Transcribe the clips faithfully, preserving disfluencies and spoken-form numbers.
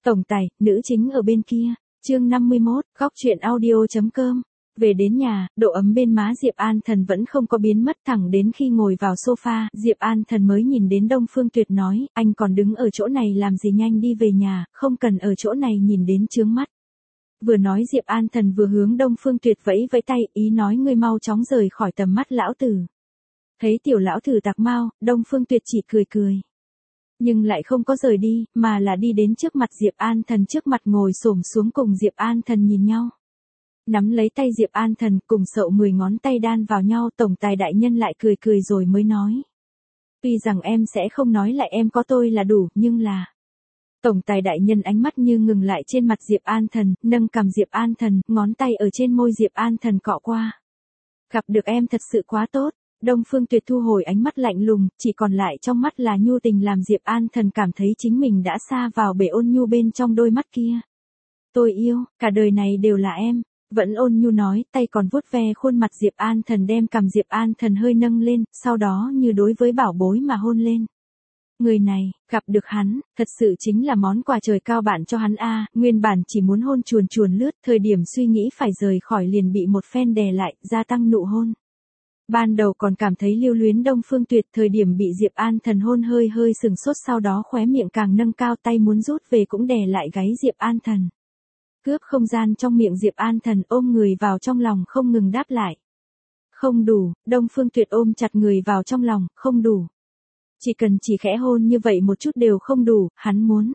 Tổng tài, nữ chính ở bên kia. Chương năm mươi mốt, góc truyện audio.com. Về đến nhà, độ ấm bên má Diệp An Thần vẫn không có biến mất, thẳng đến khi ngồi vào sofa, Diệp An Thần mới nhìn đến Đông Phương Tuyệt nói, anh còn đứng ở chỗ này làm gì, nhanh đi về nhà, không cần ở chỗ này nhìn đến chướng mắt. Vừa nói Diệp An Thần vừa hướng Đông Phương Tuyệt vẫy vẫy tay, ý nói ngươi mau chóng rời khỏi tầm mắt lão tử. Thấy tiểu lão tử tạc mau, Đông Phương Tuyệt chỉ cười cười. Nhưng lại không có rời đi, mà là đi đến trước mặt Diệp An Thần, trước mặt ngồi xổm xuống cùng Diệp An Thần nhìn nhau. Nắm lấy tay Diệp An Thần, cùng sậu mười ngón tay đan vào nhau, tổng tài đại nhân lại cười cười rồi mới nói. Tuy rằng em sẽ không nói lại em có tôi là đủ, nhưng là... Tổng tài đại nhân ánh mắt như ngừng lại trên mặt Diệp An Thần, nâng cằm Diệp An Thần, ngón tay ở trên môi Diệp An Thần cọ qua. Gặp được em thật sự quá tốt. Đông Phương Tuyệt thu hồi ánh mắt lạnh lùng, chỉ còn lại trong mắt là nhu tình, làm Diệp An Thần cảm thấy chính mình đã sa vào bể ôn nhu bên trong đôi mắt kia. Tôi yêu, cả đời này đều là em. Vẫn ôn nhu nói, tay còn vuốt ve khuôn mặt Diệp An Thần, đem cằm Diệp An Thần hơi nâng lên, sau đó như đối với bảo bối mà hôn lên. Người này, gặp được hắn, thật sự chính là món quà trời cao bạn cho hắn a. Nguyên bản chỉ muốn hôn chuồn chuồn lướt, thời điểm suy nghĩ phải rời khỏi liền bị một phen đè lại, gia tăng nụ hôn. Ban đầu còn cảm thấy lưu luyến Đông Phương Tuyệt, thời điểm bị Diệp An Thần hôn hơi hơi sừng sốt, sau đó khóe miệng càng nâng cao, tay muốn rút về cũng đè lại gáy Diệp An Thần. Cướp không gian trong miệng Diệp An Thần, ôm người vào trong lòng không ngừng đáp lại. Không đủ, Đông Phương Tuyệt ôm chặt người vào trong lòng, không đủ. Chỉ cần chỉ khẽ hôn như vậy một chút đều không đủ, hắn muốn.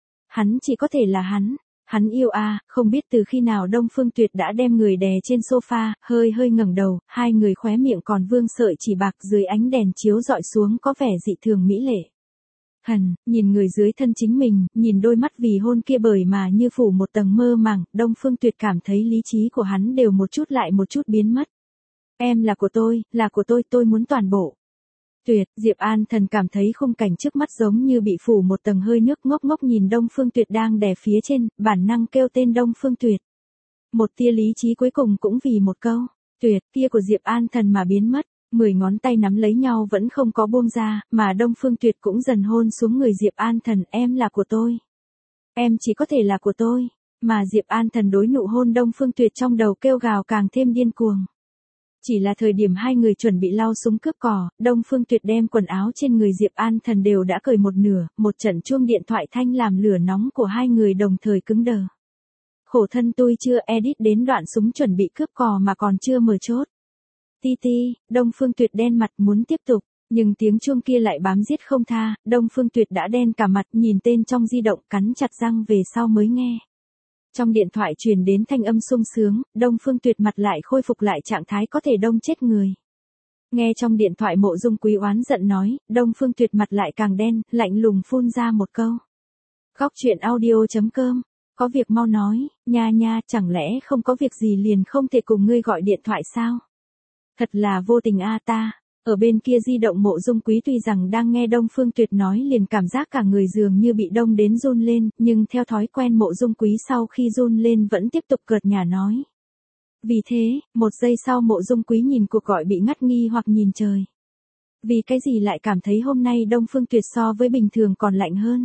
Hắn chỉ có thể là hắn. Hắn yêu a, à, không biết từ khi nào Đông Phương Tuyệt đã đem người đè trên sofa, hơi hơi ngẩng đầu, hai người khóe miệng còn vương sợi chỉ bạc, dưới ánh đèn chiếu dọi xuống có vẻ dị thường mỹ lệ. Hần, nhìn người dưới thân chính mình, nhìn đôi mắt vì hôn kia bởi mà như phủ một tầng mơ màng, Đông Phương Tuyệt cảm thấy lý trí của hắn đều một chút lại một chút biến mất. Em là của tôi, là của tôi, tôi muốn toàn bộ. Tuyệt, Diệp An Thần cảm thấy khung cảnh trước mắt giống như bị phủ một tầng hơi nước, ngốc ngốc nhìn Đông Phương Tuyệt đang đè phía trên, bản năng kêu tên Đông Phương Tuyệt. Một tia lý trí cuối cùng cũng vì một câu, Tuyệt, kia của Diệp An Thần mà biến mất, mười ngón tay nắm lấy nhau vẫn không có buông ra, mà Đông Phương Tuyệt cũng dần hôn xuống người Diệp An Thần, em là của tôi. Em chỉ có thể là của tôi, mà Diệp An Thần đối nụ hôn Đông Phương Tuyệt trong đầu kêu gào càng thêm điên cuồng. Chỉ là thời điểm hai người chuẩn bị lao súng cướp cò, Đông Phương Tuyệt đem quần áo trên người Diệp An Thần đều đã cởi một nửa, một trận chuông điện thoại thanh làm lửa nóng của hai người đồng thời cứng đờ. Khổ thân tôi chưa edit đến đoạn súng chuẩn bị cướp cò mà còn chưa mở chốt. Ti ti, Đông Phương Tuyệt đen mặt muốn tiếp tục, nhưng tiếng chuông kia lại bám giết không tha, Đông Phương Tuyệt đã đen cả mặt, nhìn tên trong di động, cắn chặt răng về sau mới nghe. Trong điện thoại truyền đến thanh âm sung sướng, Đông Phương Tuyệt mặt lại khôi phục lại trạng thái có thể đông chết người. Nghe trong điện thoại Mộ Dung Quý oán giận nói, Đông Phương Tuyệt mặt lại càng đen, lạnh lùng phun ra một câu. Góc truyện audio.com, có việc mau nói, nha nha, chẳng lẽ không có việc gì liền không thể cùng ngươi gọi điện thoại sao? Thật là vô tình a ta. Ở bên kia di động Mộ Dung Quý tuy rằng đang nghe Đông Phương Tuyệt nói liền cảm giác cả người dường như bị đông đến run lên, nhưng theo thói quen Mộ Dung Quý sau khi run lên vẫn tiếp tục cợt nhả nói. Vì thế, một giây sau Mộ Dung Quý nhìn cuộc gọi bị ngắt nghi hoặc nhìn trời. Vì cái gì lại cảm thấy hôm nay Đông Phương Tuyệt so với bình thường còn lạnh hơn?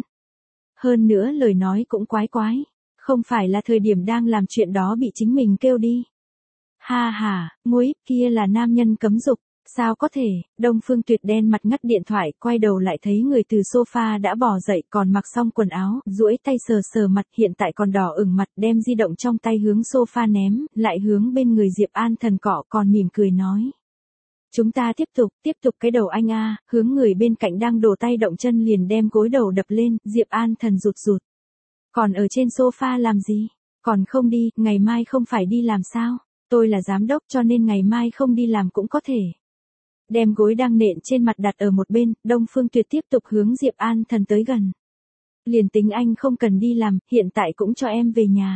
Hơn nữa lời nói cũng quái quái, không phải là thời điểm đang làm chuyện đó bị chính mình kêu đi. Ha ha, muối, kia là nam nhân cấm dục. Sao có thể, Đông Phương Tuyệt đen mặt ngắt điện thoại, quay đầu lại thấy người từ sofa đã bò dậy, còn mặc xong quần áo, duỗi tay sờ sờ mặt, hiện tại còn đỏ ửng mặt, đem di động trong tay hướng sofa ném, lại hướng bên người Diệp An Thần cọ, còn mỉm cười nói. Chúng ta tiếp tục, tiếp tục cái đầu anh a, hướng người bên cạnh đang đổ tay động chân liền đem gối đầu đập lên, Diệp An Thần rụt rụt. Còn ở trên sofa làm gì? Còn không đi, ngày mai không phải đi làm sao? Tôi là giám đốc cho nên ngày mai không đi làm cũng có thể. Đem gối đang nện trên mặt đặt ở một bên, Đông Phương Tuyệt tiếp tục hướng Diệp An Thần tới gần. Liền tính anh không cần đi làm, hiện tại cũng cho em về nhà.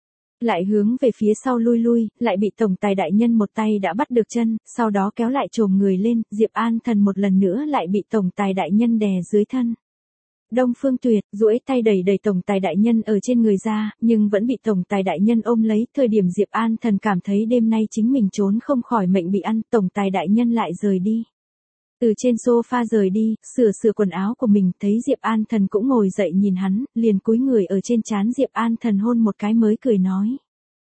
Lại hướng về phía sau lui lui, lại bị tổng tài đại nhân một tay đã bắt được chân, sau đó kéo lại chồm người lên, Diệp An Thần một lần nữa lại bị tổng tài đại nhân đè dưới thân. Đông Phương Tuyệt, duỗi tay đẩy đẩy tổng tài đại nhân ở trên người ra, nhưng vẫn bị tổng tài đại nhân ôm lấy, thời điểm Diệp An Thần cảm thấy đêm nay chính mình trốn không khỏi mệnh bị ăn, tổng tài đại nhân lại rời đi. Từ trên sofa rời đi, sửa sửa quần áo của mình, thấy Diệp An Thần cũng ngồi dậy nhìn hắn, liền cúi người ở trên trán Diệp An Thần hôn một cái mới cười nói.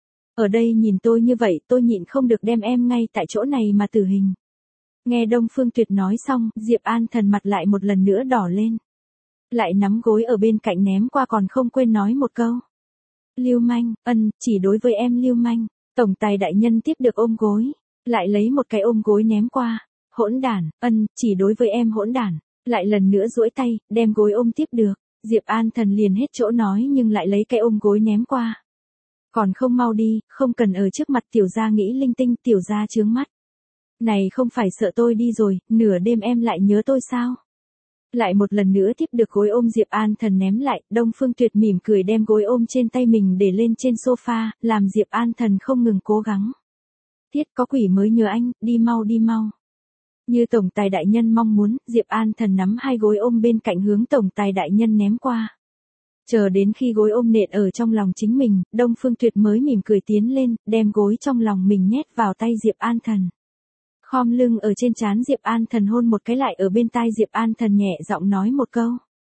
Ở đây nhìn tôi như vậy, tôi nhịn không được đem em ngay tại chỗ này mà tử hình. Nghe Đông Phương Tuyệt nói xong, Diệp An Thần mặt lại một lần nữa đỏ lên. Lại nắm gối ở bên cạnh ném qua còn không quên nói một câu. Lưu manh, ân, chỉ đối với em lưu manh. Tổng tài đại nhân tiếp được ôm gối, lại lấy một cái ôm gối ném qua. Hỗn đản, ân, chỉ đối với em hỗn đản. Lại lần nữa duỗi tay, đem gối ôm tiếp được. Diệp An Thần liền hết chỗ nói nhưng lại lấy cái ôm gối ném qua. Còn không mau đi, không cần ở trước mặt tiểu gia nghĩ linh tinh, tiểu gia chướng mắt. Này không phải sợ tôi đi rồi, nửa đêm em lại nhớ tôi sao? Lại một lần nữa tiếp được gối ôm Diệp An Thần ném lại, Đông Phương Tuyệt mỉm cười đem gối ôm trên tay mình để lên trên sofa, làm Diệp An Thần không ngừng cố gắng. Tiết có quỷ mới nhớ anh, đi mau đi mau. Như tổng tài đại nhân mong muốn, Diệp An Thần nắm hai gối ôm bên cạnh hướng tổng tài đại nhân ném qua. Chờ đến khi gối ôm nện ở trong lòng chính mình, Đông Phương Tuyệt mới mỉm cười tiến lên, đem gối trong lòng mình nhét vào tay Diệp An Thần. Khom lưng ở trên trán Diệp An Thần hôn một cái lại ở bên tai Diệp An Thần nhẹ giọng nói một câu.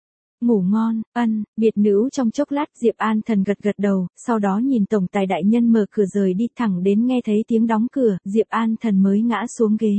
Ngủ ngon, ân, biệt nữ trong chốc lát Diệp An Thần gật gật đầu, sau đó nhìn tổng tài đại nhân mở cửa rời đi thẳng đến nghe thấy tiếng đóng cửa, Diệp An Thần mới ngã xuống ghế.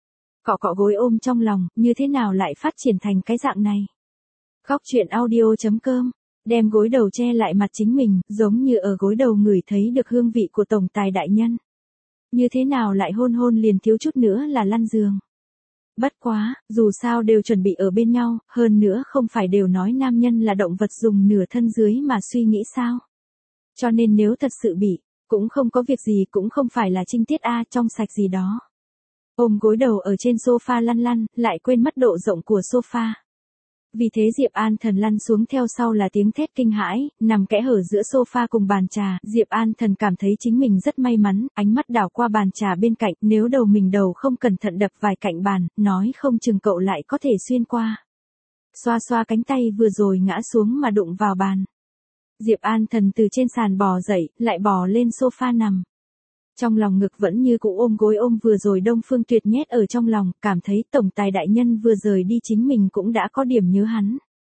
Cọ cọ gối ôm trong lòng, như thế nào lại phát triển thành cái dạng này? Góc truyện audio chấm com, đem gối đầu che lại mặt chính mình, giống như ở gối đầu ngửi thấy được hương vị của tổng tài đại nhân. Như thế nào lại hôn hôn liền thiếu chút nữa là lăn giường. Bất quá, dù sao đều chuẩn bị ở bên nhau, hơn nữa không phải đều nói nam nhân là động vật dùng nửa thân dưới mà suy nghĩ sao. Cho nên nếu thật sự bị, cũng không có việc gì, cũng không phải là trinh tiết A trong sạch gì đó. Ôm gối đầu ở trên sofa lăn lăn, lại quên mất độ rộng của sofa. Vì thế Diệp An Thần lăn xuống theo sau là tiếng thét kinh hãi, nằm kẽ hở giữa sofa cùng bàn trà, Diệp An Thần cảm thấy chính mình rất may mắn, ánh mắt đảo qua bàn trà bên cạnh, nếu đầu mình đầu không cẩn thận đập vài cạnh bàn, nói không chừng cậu lại có thể xuyên qua. Xoa xoa cánh tay vừa rồi ngã xuống mà đụng vào bàn. Diệp An Thần từ trên sàn bò dậy, lại bò lên sofa nằm. Trong lòng ngực vẫn như cũ ôm gối ôm vừa rồi Đông Phương Tuyệt nhét ở trong lòng, cảm thấy tổng tài đại nhân vừa rời đi chính mình cũng đã có điểm nhớ hắn.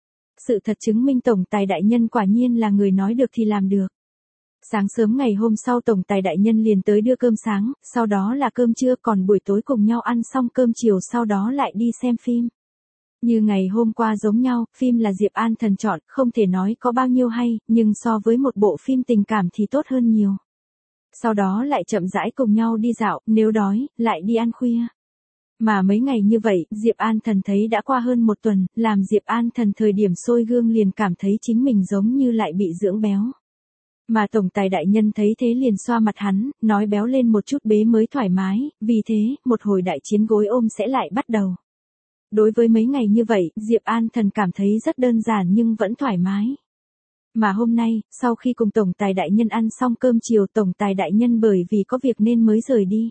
Sự thật chứng minh tổng tài đại nhân quả nhiên là người nói được thì làm được. Sáng sớm ngày hôm sau tổng tài đại nhân liền tới đưa cơm sáng, sau đó là cơm trưa, còn buổi tối cùng nhau ăn xong cơm chiều sau đó lại đi xem phim. Như ngày hôm qua giống nhau, phim là Diệp An Thần chọn, không thể nói có bao nhiêu hay, nhưng so với một bộ phim tình cảm thì tốt hơn nhiều. Sau đó lại chậm rãi cùng nhau đi dạo, nếu đói, lại đi ăn khuya. Mà mấy ngày như vậy, Diệp An Thần thấy đã qua hơn một tuần, làm Diệp An Thần thời điểm soi gương liền cảm thấy chính mình giống như lại bị dưỡng béo. Mà tổng tài đại nhân thấy thế liền xoa mặt hắn, nói béo lên một chút bế mới thoải mái, vì thế, một hồi đại chiến gối ôm sẽ lại bắt đầu. Đối với mấy ngày như vậy, Diệp An Thần cảm thấy rất đơn giản nhưng vẫn thoải mái. Mà hôm nay, sau khi cùng tổng tài đại nhân ăn xong cơm chiều, tổng tài đại nhân bởi vì có việc nên mới rời đi.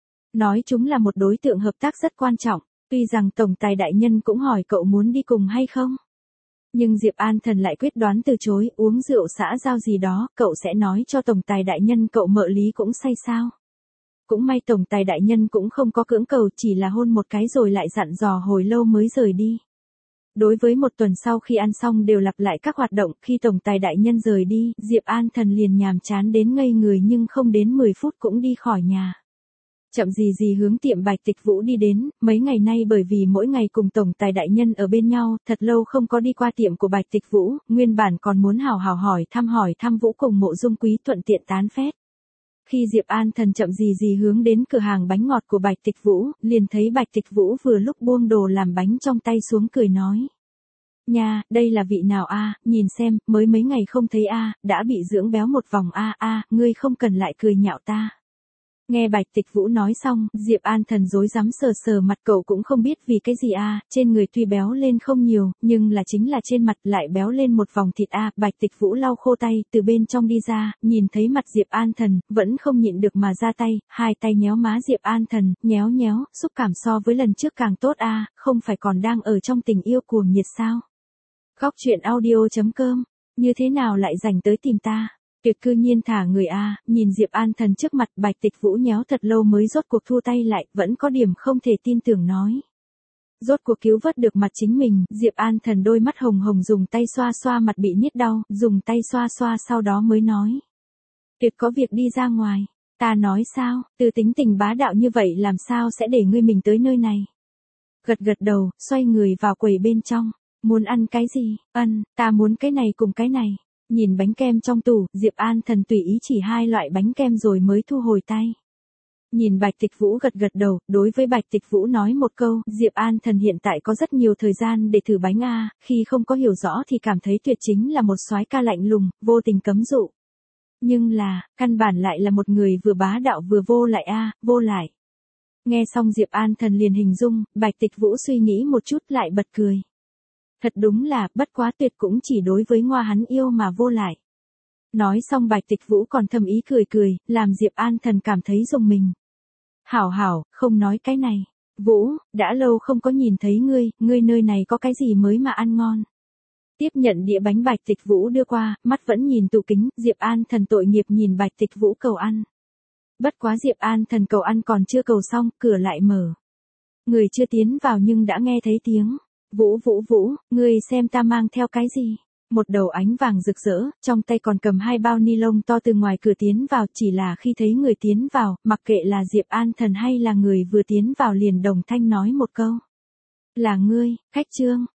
Nói chúng là một đối tượng hợp tác rất quan trọng, tuy rằng tổng tài đại nhân cũng hỏi cậu muốn đi cùng hay không. Nhưng Diệp An Thần lại quyết đoán từ chối, uống rượu xã giao gì đó, cậu sẽ nói cho tổng tài đại nhân cậu mợ lý cũng say sao. Cũng may tổng tài đại nhân cũng không có cưỡng cầu, chỉ là hôn một cái rồi lại dặn dò hồi lâu mới rời đi. Đối với một tuần sau khi ăn xong đều lặp lại các hoạt động, khi tổng tài đại nhân rời đi, Diệp An Thần liền nhàm chán đến ngây người nhưng không đến mười phút cũng đi khỏi nhà. Chậm gì gì hướng tiệm Bạch Tịch Vũ đi đến, mấy ngày nay bởi vì mỗi ngày cùng tổng tài đại nhân ở bên nhau, thật lâu không có đi qua tiệm của Bạch Tịch Vũ, nguyên bản còn muốn hào hào hỏi thăm hỏi thăm Vũ cùng Mộ Dung Quý thuận tiện tán phét. Khi Diệp An Thần chậm gì gì hướng đến cửa hàng bánh ngọt của Bạch Tịch Vũ, liền thấy Bạch Tịch Vũ vừa lúc buông đồ làm bánh trong tay xuống cười nói. Nha, đây là vị nào a, nhìn xem, mới mấy ngày không thấy a, đã bị dưỡng béo một vòng a a, ngươi không cần lại cười nhạo ta. Nghe Bạch Tịch Vũ nói xong, Diệp An Thần rối rắm sờ sờ mặt, cậu cũng không biết vì cái gì a, trên người tuy béo lên không nhiều, nhưng là chính là trên mặt lại béo lên một vòng thịt a. Bạch Tịch Vũ lau khô tay, từ bên trong đi ra, nhìn thấy mặt Diệp An Thần, vẫn không nhịn được mà ra tay, hai tay nhéo má Diệp An Thần, nhéo nhéo, xúc cảm so với lần trước càng tốt a, không phải còn đang ở trong tình yêu cuồng nhiệt sao? Góc truyện audio chấm com, như thế nào lại rảnh tới tìm ta? Tuyệt cư nhiên thả người a, nhìn Diệp An Thần trước mặt, Bạch Tịch Vũ nhéo thật lâu mới rốt cuộc thua tay lại, vẫn có điểm không thể tin tưởng nói. Rốt cuộc cứu vớt được mặt chính mình, Diệp An Thần đôi mắt hồng hồng dùng tay xoa xoa mặt bị niết đau, dùng tay xoa xoa sau đó mới nói. Tuyệt có việc đi ra ngoài. Ta nói sao, từ tính tình bá đạo như vậy làm sao sẽ để ngươi mình tới nơi này. Gật gật đầu, xoay người vào quầy bên trong. Muốn ăn cái gì? Ân, ta muốn cái này cùng cái này. Nhìn bánh kem trong tủ, Diệp An Thần tùy ý chỉ hai loại bánh kem rồi mới thu hồi tay. Nhìn Bạch Tịch Vũ gật gật đầu, đối với Bạch Tịch Vũ nói một câu, Diệp An Thần hiện tại có rất nhiều thời gian để thử bánh a, khi không có hiểu rõ thì cảm thấy Tuyệt chính là một soái ca lạnh lùng, vô tình cấm dụ. Nhưng là, căn bản lại là một người vừa bá đạo vừa vô lại a, vô lại. Nghe xong Diệp An Thần liền hình dung, Bạch Tịch Vũ suy nghĩ một chút lại bật cười. Thật đúng là, bất quá Tuyệt cũng chỉ đối với Ngoa hắn yêu mà vô lại. Nói xong Bạch Tịch Vũ còn thầm ý cười cười, làm Diệp An Thần cảm thấy rùng mình. Hảo hảo, không nói cái này. Vũ, đã lâu không có nhìn thấy ngươi, ngươi nơi này có cái gì mới mà ăn ngon. Tiếp nhận đĩa bánh Bạch Tịch Vũ đưa qua, mắt vẫn nhìn tủ kính, Diệp An Thần tội nghiệp nhìn Bạch Tịch Vũ cầu ăn. Bất quá Diệp An Thần cầu ăn còn chưa cầu xong, cửa lại mở. Người chưa tiến vào nhưng đã nghe thấy tiếng. Vũ Vũ Vũ, ngươi xem ta mang theo cái gì? Một đầu ánh vàng rực rỡ, trong tay còn cầm hai bao ni lông to từ ngoài cửa tiến vào, chỉ là khi thấy người tiến vào, mặc kệ là Diệp An Thần hay là người vừa tiến vào liền đồng thanh nói một câu. Là ngươi, khách Trương,